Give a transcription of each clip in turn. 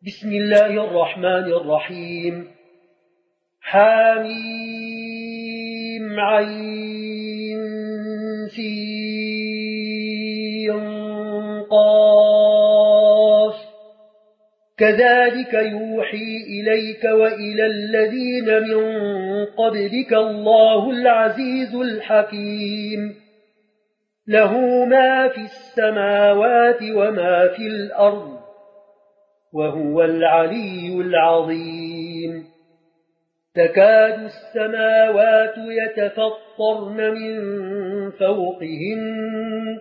بسم الله الرحمن الرحيم. حاميم عين سين قاف. كذلك يوحي إليك وإلى الذين من قبلك الله العزيز الحكيم. له ما في السماوات وما في الأرض وهو العلي العظيم. تكاد السماوات يتفطرن من فوقهن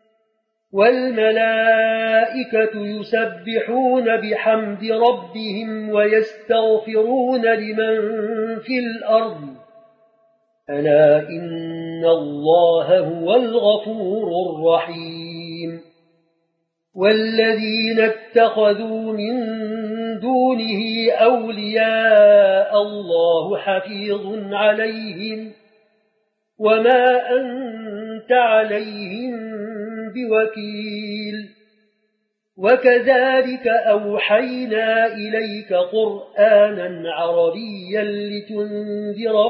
والملائكة يسبحون بحمد ربهم ويستغفرون لمن في الأرض ألا إن الله هو الغفور الرحيم. والذين اتخذوا من دونه أولياء الله حفيظ عليهم وما أنت عليهم بوكيل. وكذلك أوحينا إليك قرآنا عربيا لتنذر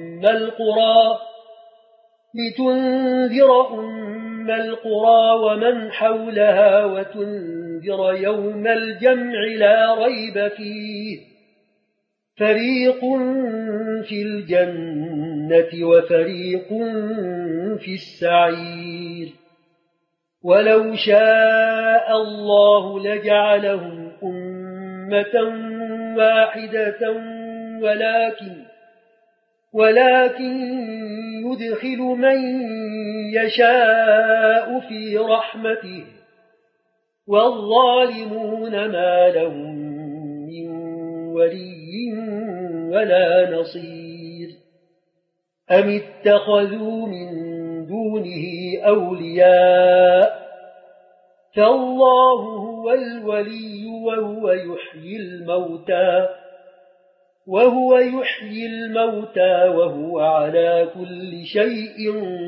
أم القرى ومن حولها وتنذر يوم الجمع لا ريب فيه. فريق في الجنة وفريق في السعير. ولو شاء الله لجعلهم أمة واحدة ولكن يدخل من يشاء في رحمته والظالمون ما لهم من ولي ولا نصير. أم اتخذوا من دونه أولياء فالله هو الولي وهو يحيي الموتى وهو على كل شيء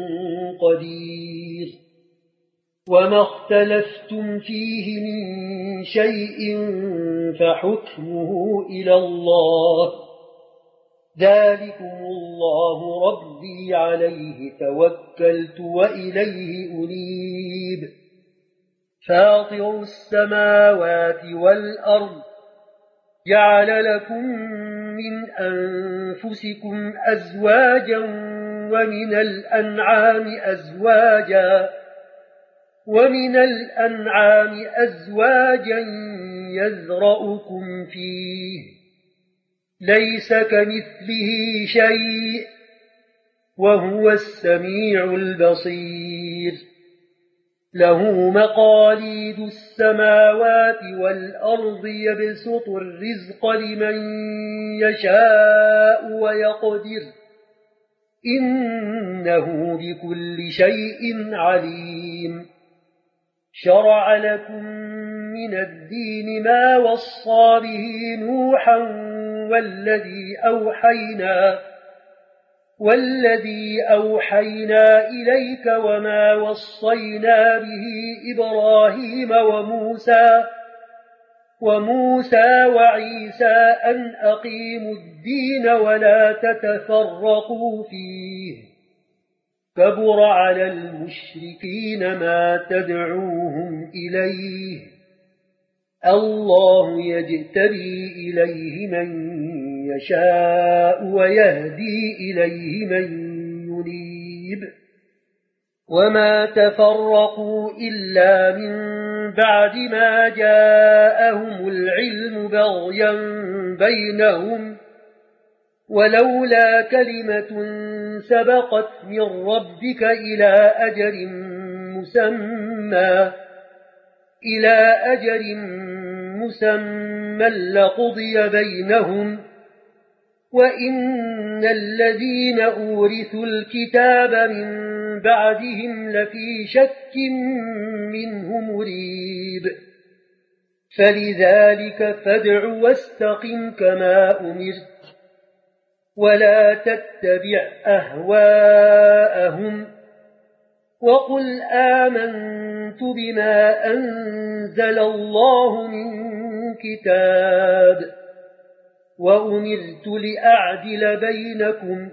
قدير. وما اختلفتم فيه من شيء فحكمه إلى الله. ذلكم الله ربي عليه توكلت وإليه أنيب. فاطر السماوات والأرض جعل لكم من أنفسكم أزواجا ومن الأنعام أزواجا يذرأكم فيه ليس كمثله شيء وهو السميع البصير. له مقاليد السماوات والأرض يبسط الرزق لمن يشاء ويقدر إنه بكل شيء عليم. شرع لكم من الدين ما وصى به نوحا والذي أوحينا إليك وما وصينا به إبراهيم وموسى وعيسى أن أقيموا الدين ولا تتفرقوا فيه. كبر على المشركين ما تدعوهم إليه. الله يجتبي إليه من يشاء ويهدي إليه من ينيب. وما تفرقوا إلا من بعد ما جاءهم العلم بغيا بينهم ولولا كلمة سبقت من ربك إلى أجل مسمى لقضي بينهم وإن الذين أورثوا الكتاب من بعدهم لفي شك منه مريب. فلذلك فادع واستقم كما أمرت ولا تتبع أهواءهم وقل آمنت بما أنزل الله من الكتاب وأمرت لأعدل بينكم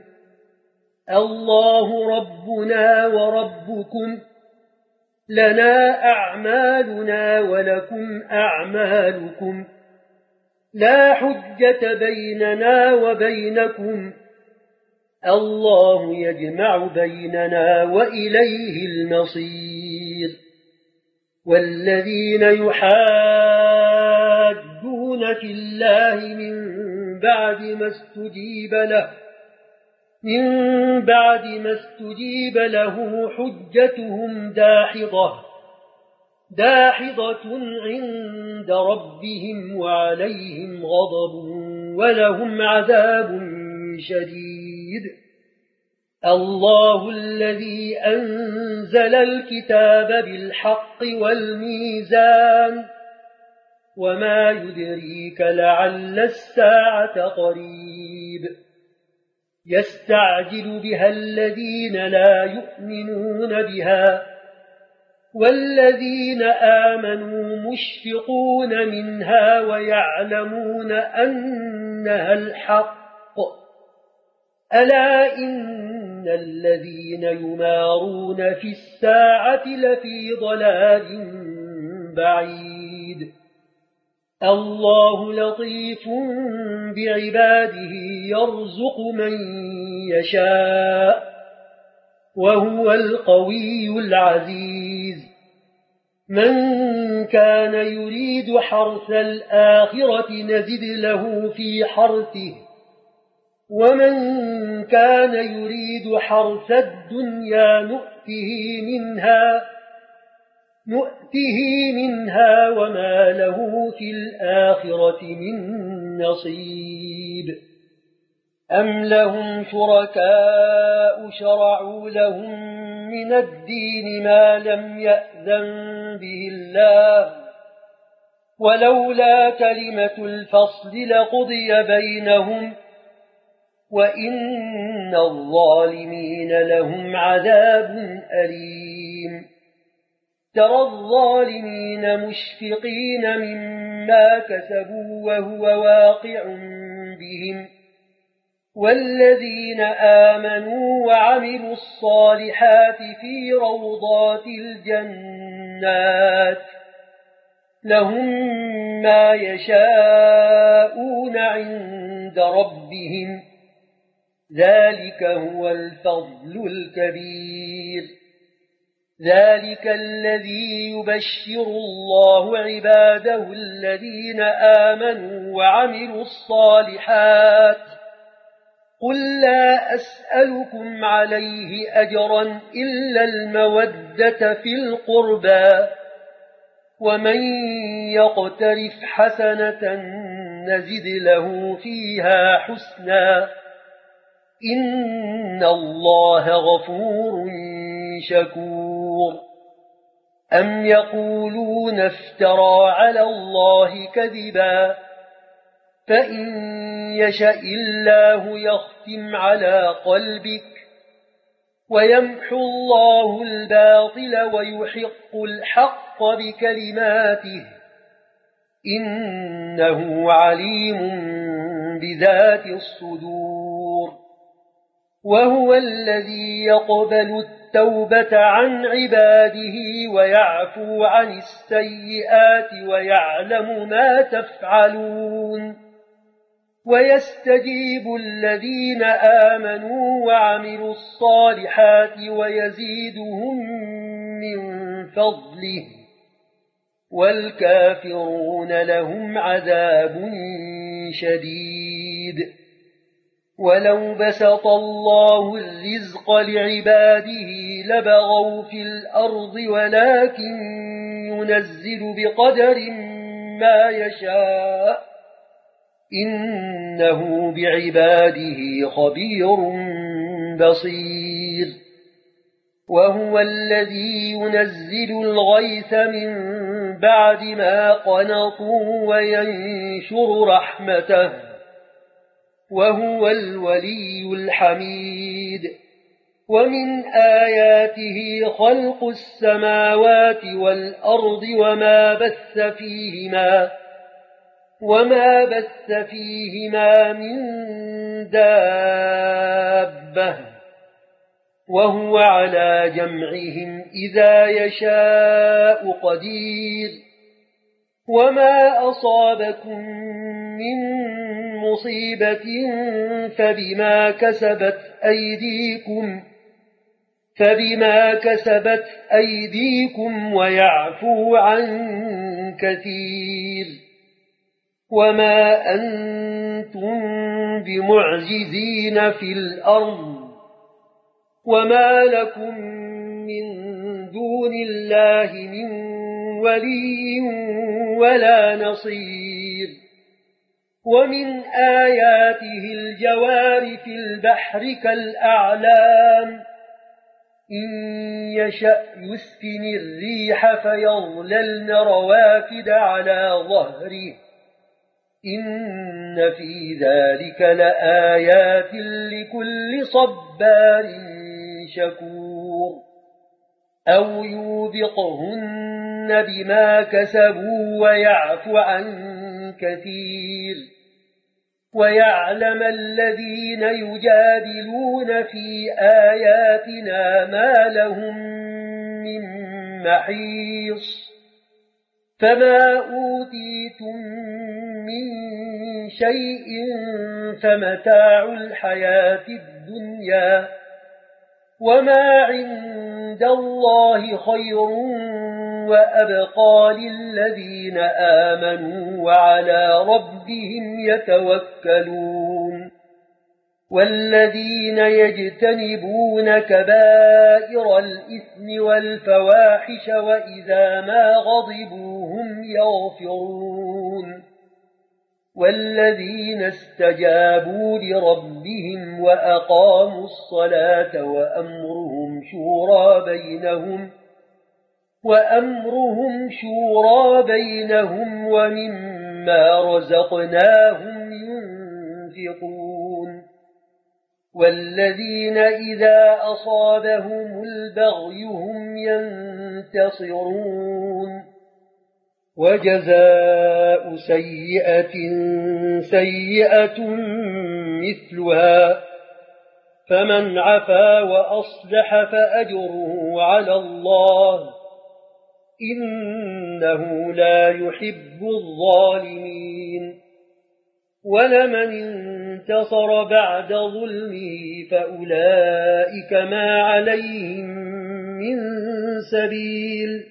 الله ربنا وربكم لنا أعمالنا ولكم أعمالكم لا حجة بيننا وبينكم الله يجمع بيننا وإليه المصير والذين يحادون في الله من بعد ما استجيب له حجتهم داحضة عند ربهم وعليهم غضب ولهم عذاب شديد الله الذي أنزل الكتاب بالحق والميزان وما يدريك لعل الساعة قريب يستعجل بها الذين لا يؤمنون بها والذين آمنوا مشفقون منها ويعلمون أنها الحق ألا إن الذين يمارون في الساعة لفي ضلال بعيد الله لطيف بعباده يرزق من يشاء وهو القوي العزيز من كان يريد حرث الآخرة نزد له في حرثه ومن كان يريد حرث الدنيا نؤته منها وما له في الآخرة من نصيب أم لهم شركاء شرعوا لهم من الدين ما لم يأذن به الله ولولا كلمة الفصل لقضي بينهم وإن الظالمين لهم عذاب أليم ترى الظالمين مشفقين مما كسبوا وهو واقع بهم والذين آمنوا وعملوا الصالحات في روضات الجنات لهم ما يشاءون عند ربهم ذلك هو الفضل الكبير ذلك الذي يبشر الله عباده الذين آمنوا وعملوا الصالحات قل لا أسألكم عليه أجرا إلا المودة في القربى ومن يقترف حسنة نزد له فيها حسنا إن الله غفور شكور أم يقولون افترى على الله كذبا فإن يشأ الله يختم على قلبك ويمحو الله الباطل ويحق الحق بكلماته إنه عليم بذات الصدور وهو الذي يقبل التوبة عن عباده ويعفو عن السيئات ويعلم ما تفعلون ويستجيب الذين آمنوا وعملوا الصالحات ويزيدهم من فضله والكافرون لهم عذاب شديد ولو بسط الله الرزق لعباده لبغوا في الأرض ولكن ينزل بقدر ما يشاء إنه بعباده خبير بصير وهو الذي ينزل الغيث من بعد ما قنطوا وينشر رحمته وهو الولي الحميد ومن آياته خلق السماوات والأرض وما بث فيهما وما بث فيهما من دابة وهو على جمعهم إذا يشاء قدير وما أصابكم من مصيبة فبما كسبت أيديكم ويعفو عن كثير وما أنتم بمعجزين في الأرض وما لكم من دون الله من ولي ولا نصير ومن آياته الجوار في البحر كالأعلام إن يشأ يسكن الريح فيظللن رواكد على ظهره إن في ذلك لآيات لكل صبار شكور أو يوبقهن بما كسبوا ويعفو عن كثير ويعلم الذين يجادلون في آياتنا ما لهم من محيص فما أوتيتم من شيء فمتاع الحياة الدنيا وما عند الله خير وأبقى للذين آمنوا وعلى ربهم يتوكلون والذين يجتنبون كبائر الإثم والفواحش وإذا ما غضبوا هم يغفرون والذين استجابوا لربهم وأقاموا الصلاة وأمرهم شورى بينهم ومما رزقناهم ينفقون والذين إذا أصابهم البغي هم ينتصرون وجزاء سيئة سيئة مثلها فمن عفا وأصلح فأجره على الله إنه لا يحب الظالمين ولمن انتصر بعد ظلمه فأولئك ما عليهم من سبيل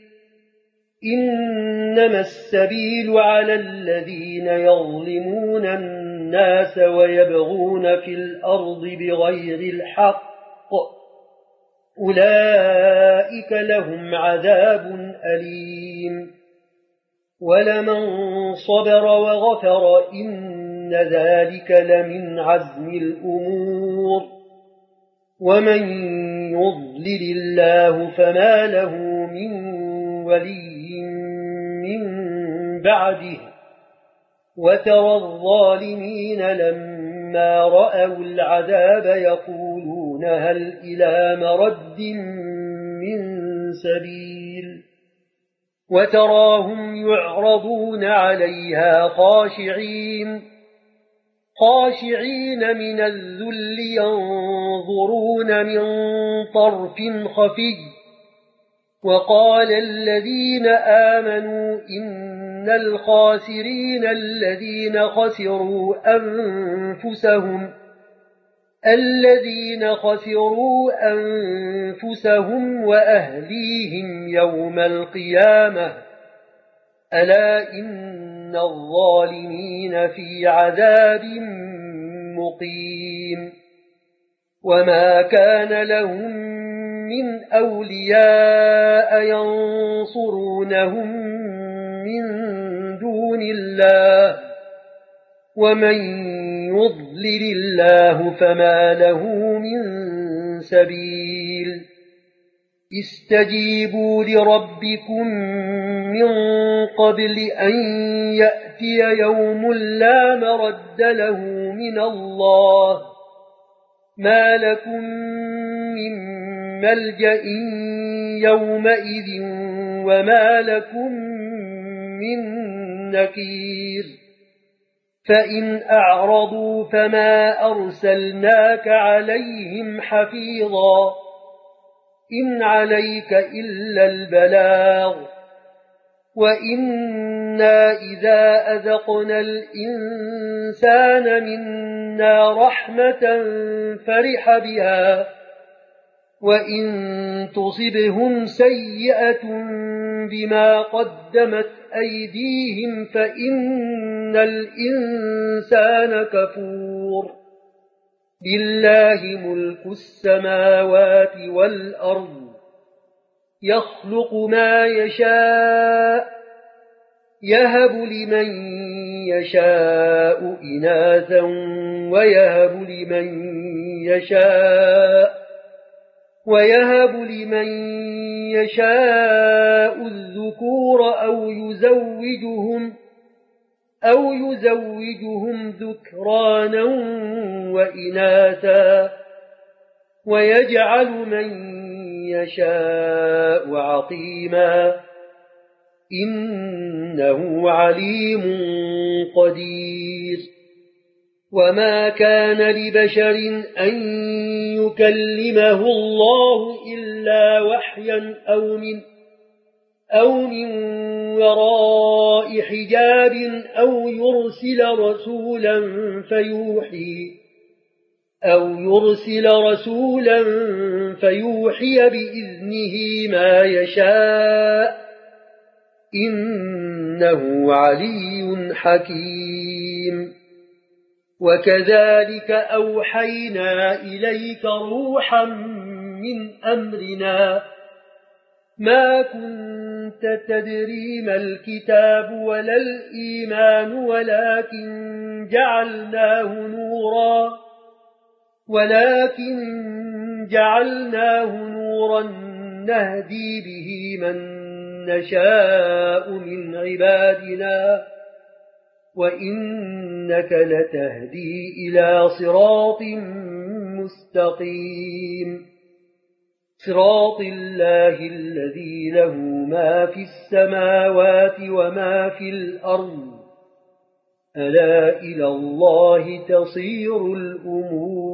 إنما السبيل على الذين يظلمون الناس ويبغون في الأرض بغير الحق أولئك لهم عذاب أليم ولمن صبر وغفر إن ذلك لمن عزم الأمور ومن يضلل الله فما له من ولي من بعده وترى الظالمين لما رأوا العذاب يقولون هل إلى مرد من سبيل وتراهم يعرضون عليها خاشعين من الذل ينظرون من طرف خفي وقال الذين آمنوا إن الخاسرين الذين خسروا أنفسهم وأهليهم يوم القيامة ألا إن الظالمين في عذاب مقيم وما كان لهم من أولياء ينصرونهم من دون الله ومن يضلل الله فما له من سبيل استجيبوا لربكم من قبل أن يأتي يوم لا مرد له من الله ما لكم من ملجأ يومئذ وما لكم من نكير فإن أعرضوا فما أرسلناك عليهم حفيظا إن عليك إلا البلاغ وإنا إذا أذقنا الإنسان منا رحمة فرح بها وإن تصبهم سيئة بما قدمت أيديهم فإن الإنسان كفور لله ملك السماوات والأرض يخلق ما يشاء يهب لمن يشاء إناثا ويهب لمن يشاء الذكور أو يزوجهم ذكرانا وإناثا ويجعل من يشاء عقيما إنه عليم قدير وما كان لبشر أن يكلمه الله إلا وحيا أو من وراء حجاب أو يرسل رسولا فيوحي بإذنه ما يشاء إنه علي حكيم وكذلك أوحينا إليك روحا من أمرنا ما كنت تدري ما الكتاب ولا الإيمان ولكن جعلناه نورا نهدي به من نشاء من عبادنا وإنك لتهدي إلى صراط مستقيم صراط الله الذي له ما في السماوات وما في الأرض ألا إلى الله تصير الأمور